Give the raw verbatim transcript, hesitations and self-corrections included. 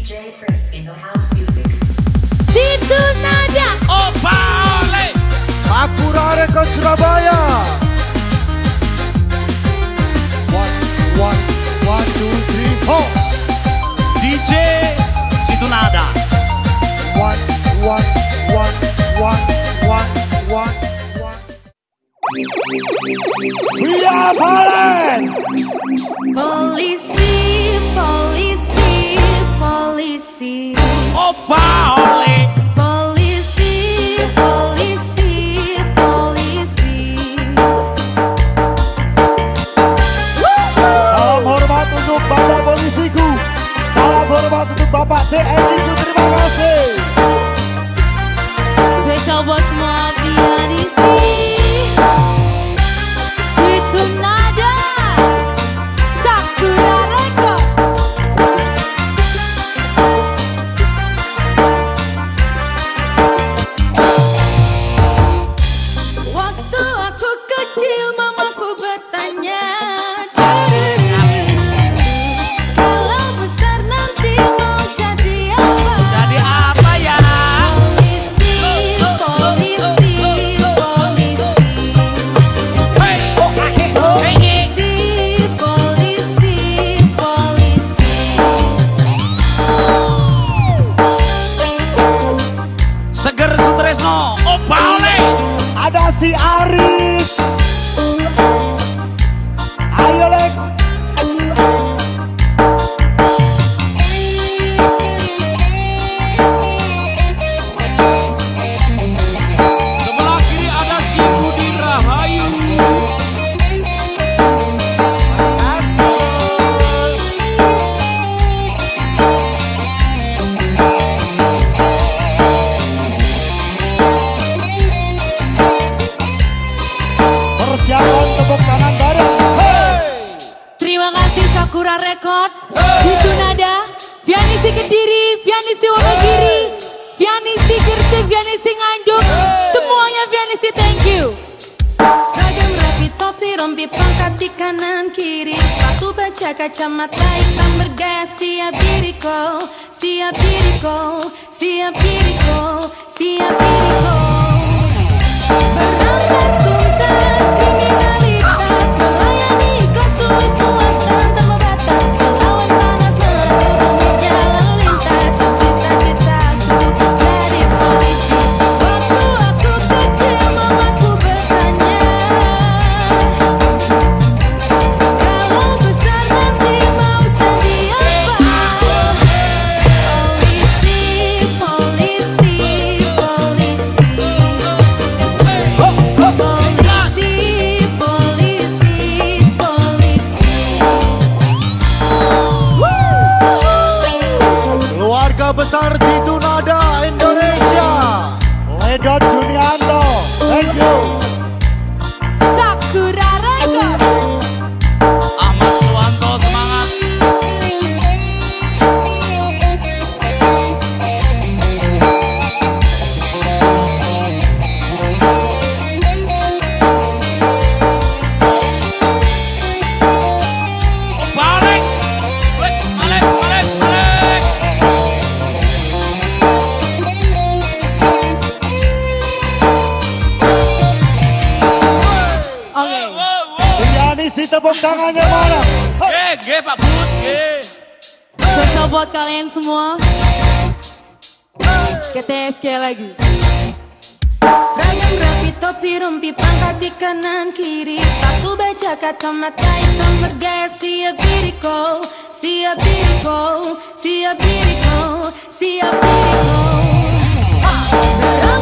J Chris in the house music. Situ Nada. Opa Ole. Sakura Record Surabaya. One, one, one, two, three, four. D J Situ Nada. One, one, one, one, one, one, one. We are falling. Polisi, polisi, polisi. Opa Ole. Polisi, polisi, polisi. Salam hormat untuk Bapak Polisiku. Salam hormat untuk Bapak T N I ku. Terima kasih. Spesial buat semua pianisti. Situ Nada. Sakura Record. Waktu aku kecil mamaku bertanya, kalau besar nanti mau jadi apa? Jadi apa ya? Polisi, polisi, polisi. Hey, oh, hey, Polisi, polisi, polisi. Seger Sutresno. Opa Ole. Ada si Aris. Ayo Lek. Sebelah kiri ada si Budi Rahayu. Persiapan tepuk tangan bareng. Hey! Terima kasih Sakura Record, Situ Nada, pianisti Kediri, pianisti Wonogiri, pianisti Gresik, pianisti Nganjuk, semuanya pianisti, thank you. Seragam rapi, topi, rompi, pangkat di kanan kiri, sepatu baja, kacamata hitam bergaya, siap diriku, siap diriku, siap diriku, siap diriku. Berantas tuntas kriminalitas, melayani ikhlas tulis tuas dan tanpa batas, melawan panas menjurumi jalan lintas, cita-citaku jadi polisi. Waktu aku kecil mamaku bertanya, kalau besar nanti mau jadi apa? Polisi, polisi, polisi. Polisi, polisi, polisi. Keluarga besar Situ Nada Indonesia. Ledot Junianto. Thank you. Sakura Record. Ahmad Suwanto semangat. Opa Ole. Balik, balik, balik, balik. Oke. Wow, wow. Pianisti tepuk tangannya mana? Hey! G, G Pak Bud, G. Spesial buat kalian semua. K T S K lagi. Seragam rapi, topi, rompi, pangkat di kanan kiri, sepatu baja, kacamata hitam bergaya, siap diriku, siap diriku, siap diriku, siap diriku.